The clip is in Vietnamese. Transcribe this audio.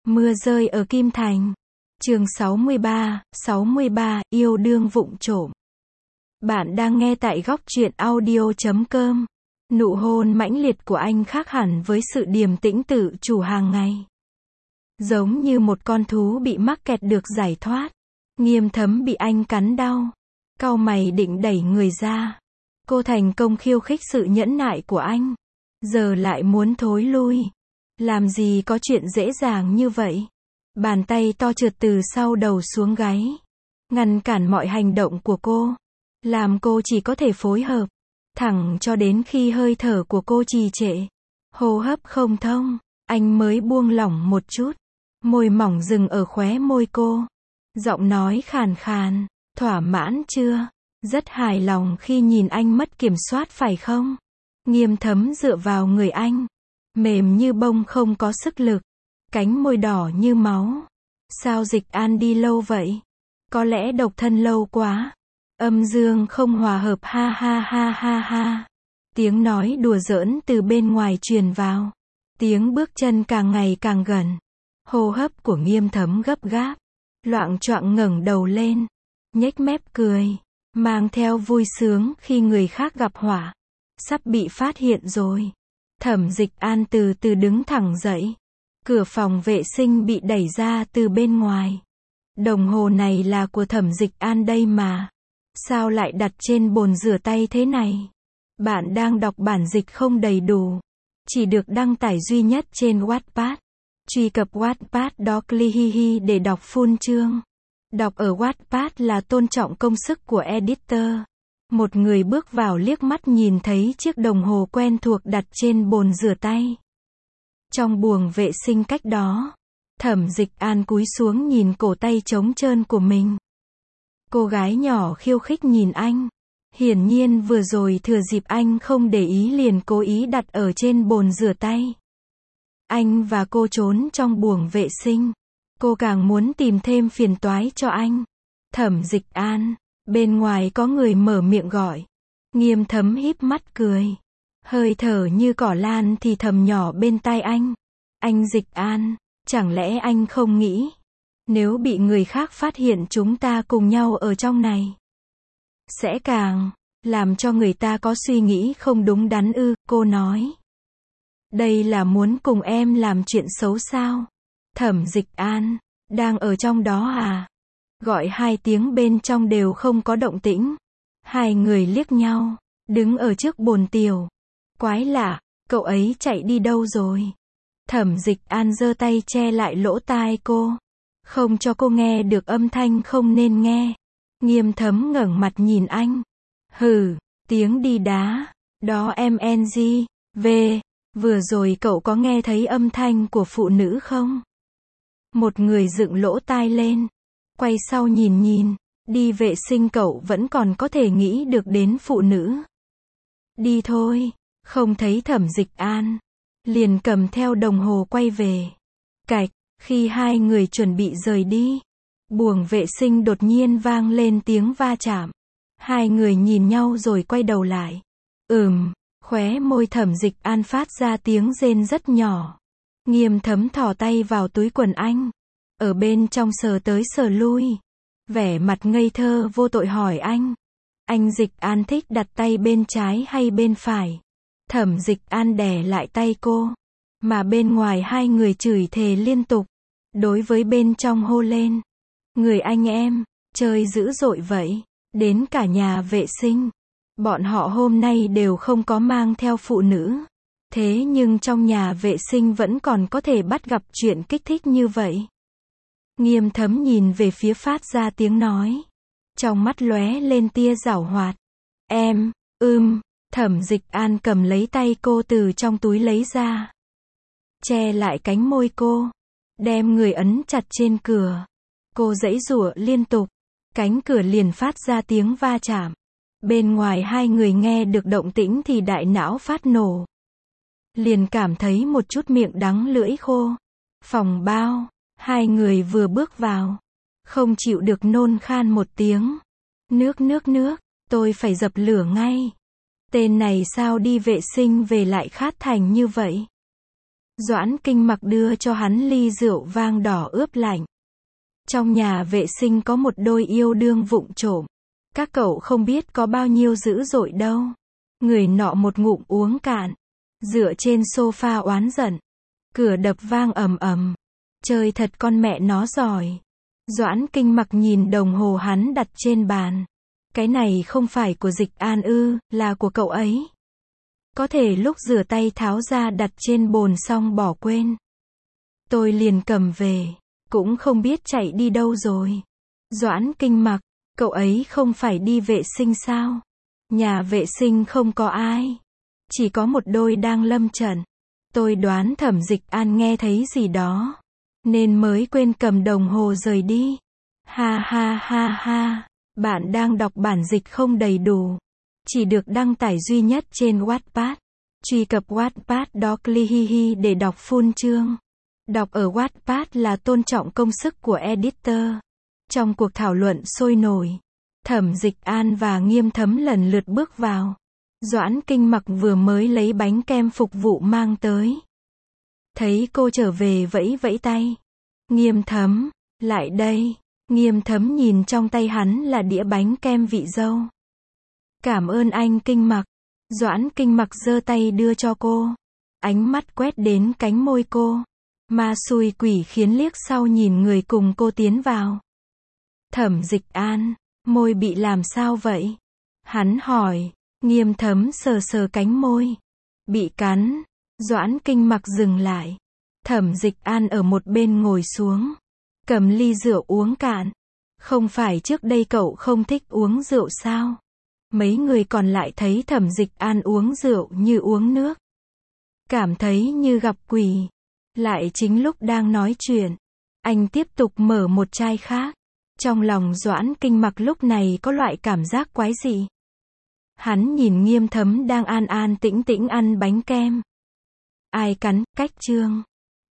Mưa rơi ở Kim Thành. Chương 63, yêu đương vụng trộm. Bạn đang nghe tại góc truyện audio.com. Nụ hôn mãnh liệt của anh khác hẳn với sự điềm tĩnh tự chủ hàng ngày. Giống như một con thú bị mắc kẹt được giải thoát. Nghiêm Thấm bị anh cắn đau. Cau mày định đẩy người ra. Cô thành công khiêu khích sự nhẫn nại của anh. Giờ lại muốn thối lui. Làm gì có chuyện dễ dàng như vậy. Bàn tay to trượt từ sau đầu xuống gáy. Ngăn cản mọi hành động của cô. Làm cô chỉ có thể phối hợp. Thẳng cho đến khi hơi thở của cô trì trệ. Hô hấp không thông. Anh mới buông lỏng một chút. Môi mỏng dừng ở khóe môi cô. Giọng nói khàn khàn. Thỏa mãn chưa? Rất hài lòng khi nhìn anh mất kiểm soát phải không? Nghiêm Thấm dựa vào người anh. Mềm như bông không có sức lực. Cánh môi đỏ như máu. Sao Dịch An đi lâu vậy? Có lẽ độc thân lâu quá. Âm dương không hòa hợp ha ha ha ha ha. Tiếng nói đùa giỡn từ bên ngoài truyền vào. Tiếng bước chân càng ngày càng gần. Hô hấp của Nghiêm Thấm gấp gáp. Loạng choạng ngẩng đầu lên. Nhếch mép cười. Mang theo vui sướng khi người khác gặp họa. Sắp bị phát hiện rồi. Thẩm Dịch An từ từ đứng thẳng dậy. Cửa phòng vệ sinh bị đẩy ra từ bên ngoài. Đồng hồ này là của Thẩm Dịch An đây mà. Sao lại đặt trên bồn rửa tay thế này? Bạn đang đọc bản dịch không đầy đủ. Chỉ được đăng tải duy nhất trên Wattpad. Truy cập Wattpad.com để đọc full chương. Đọc ở Wattpad là tôn trọng công sức của editor. Một người bước vào liếc mắt nhìn thấy chiếc đồng hồ quen thuộc đặt trên bồn rửa tay. Trong buồng vệ sinh cách đó, Thẩm Dịch An cúi xuống nhìn cổ tay trống trơn của mình. Cô gái nhỏ khiêu khích nhìn anh. Hiển nhiên vừa rồi thừa dịp anh không để ý liền cố ý đặt ở trên bồn rửa tay. Anh và cô trốn trong buồng vệ sinh. Cô càng muốn tìm thêm phiền toái cho anh. Thẩm Dịch An. Bên ngoài có người mở miệng gọi. Nghiêm Thấm híp mắt cười. Hơi thở như cỏ lan thì thầm nhỏ bên tai anh. Anh Dịch An, chẳng lẽ anh không nghĩ, nếu bị người khác phát hiện chúng ta cùng nhau ở trong này, sẽ càng làm cho người ta có suy nghĩ không đúng đắn ư? Cô nói. Đây là muốn cùng em làm chuyện xấu sao? Thẩm Dịch An, đang ở trong đó à? Gọi hai tiếng bên trong đều không có động tĩnh. Hai người liếc nhau, đứng ở trước bồn tiểu. Quái lạ, cậu ấy chạy đi đâu rồi? Thẩm Dịch An giơ tay che lại lỗ tai cô. Không cho cô nghe được âm thanh không nên nghe. Nghiêm Thấm ngẩng mặt nhìn anh. Hừ, tiếng đi đá. Đó em NG. Vừa rồi cậu có nghe thấy âm thanh của phụ nữ không? Một người dựng lỗ tai lên. Quay sau nhìn. Đi vệ sinh cậu vẫn còn có thể nghĩ được đến phụ nữ. Đi thôi. Không thấy Thẩm Dịch An. Liền cầm theo đồng hồ quay về. Cạch, khi hai người chuẩn bị rời đi. Buồng vệ sinh đột nhiên vang lên tiếng va chạm. Hai người nhìn nhau rồi quay đầu lại. Khóe môi Thẩm Dịch An phát ra tiếng rên rất nhỏ. Nghiêm Thấm thò tay vào túi quần anh. Ở bên trong sờ tới sờ lui. Vẻ mặt ngây thơ vô tội hỏi anh. Anh Dịch An thích đặt tay bên trái hay bên phải? Thẩm Dịch An đè lại tay cô. Mà bên ngoài hai người chửi thề liên tục. Đối với bên trong hô lên. Người anh em, chơi dữ dội vậy. Đến cả nhà vệ sinh. Bọn họ hôm nay đều không có mang theo phụ nữ. Thế nhưng trong nhà vệ sinh vẫn còn có thể bắt gặp chuyện kích thích như vậy. Nghiêm Thấm nhìn về phía phát ra tiếng nói. Trong mắt lóe lên tia giảo hoạt. Em, Thẩm Dịch An cầm lấy tay cô từ trong túi lấy ra. Che lại cánh môi cô. Đem người ấn chặt trên cửa. Cô giãy giụa liên tục. Cánh cửa liền phát ra tiếng va chạm. Bên ngoài hai người nghe được động tĩnh thì đại não phát nổ. Liền cảm thấy một chút miệng đắng lưỡi khô. Phòng bao. Hai người vừa bước vào. Không chịu được nôn khan một tiếng. Nước, tôi phải dập lửa ngay. Tên này sao đi vệ sinh về lại khát thành như vậy? Doãn Kinh Mặc đưa cho hắn ly rượu vang đỏ ướp lạnh. Trong nhà vệ sinh có một đôi yêu đương vụng trộm. Các cậu không biết có bao nhiêu dữ dội đâu. Người nọ một ngụm uống cạn. Dựa trên sofa oán giận. Cửa đập vang ầm ầm. Chơi thật con mẹ nó giỏi. Doãn Kinh Mặc nhìn đồng hồ hắn đặt trên bàn. Cái này không phải của Dịch An ư, là của cậu ấy. Có thể lúc rửa tay tháo ra đặt trên bồn xong bỏ quên. Tôi liền cầm về. Cũng không biết chạy đi đâu rồi. Doãn Kinh Mặc, cậu ấy không phải đi vệ sinh sao? Nhà vệ sinh không có ai. Chỉ có một đôi đang lâm trận. Tôi đoán Thẩm Dịch An nghe thấy gì đó. Nên mới quên cầm đồng hồ rời đi. Ha ha ha ha. Bạn đang đọc bản dịch không đầy đủ. Chỉ được đăng tải duy nhất trên Wattpad. Truy cập Wattpad.com để đọc full chương. Đọc ở Wattpad là tôn trọng công sức của editor. Trong cuộc thảo luận sôi nổi, Thẩm Dịch An và Nghiêm Thấm lần lượt bước vào. Doãn Kinh Mặc vừa mới lấy bánh kem phục vụ mang tới. Thấy cô trở về vẫy vẫy tay. Nghiêm Thấm, lại đây. Nghiêm Thấm nhìn trong tay hắn là đĩa bánh kem vị dâu. Cảm ơn anh Kinh Mặc. Doãn Kinh Mặc giơ tay đưa cho cô. Ánh mắt quét đến cánh môi cô. Ma xui quỷ khiến liếc sau nhìn người cùng cô tiến vào. Thẩm Dịch An, môi bị làm sao vậy? Hắn hỏi. Nghiêm Thấm sờ sờ cánh môi. Bị cắn. Doãn Kinh Mặc dừng lại. Thẩm Dịch An ở một bên ngồi xuống. Cầm ly rượu uống cạn. Không phải trước đây cậu không thích uống rượu sao? Mấy người còn lại thấy Thẩm Dịch An uống rượu như uống nước. Cảm thấy như gặp quỷ. Lại chính lúc đang nói chuyện. Anh tiếp tục mở một chai khác. Trong lòng Doãn Kinh Mặc lúc này có loại cảm giác quái dị. Hắn nhìn Nghiêm Thấm đang an an tĩnh tĩnh ăn bánh kem. Ai cắn, cách chương.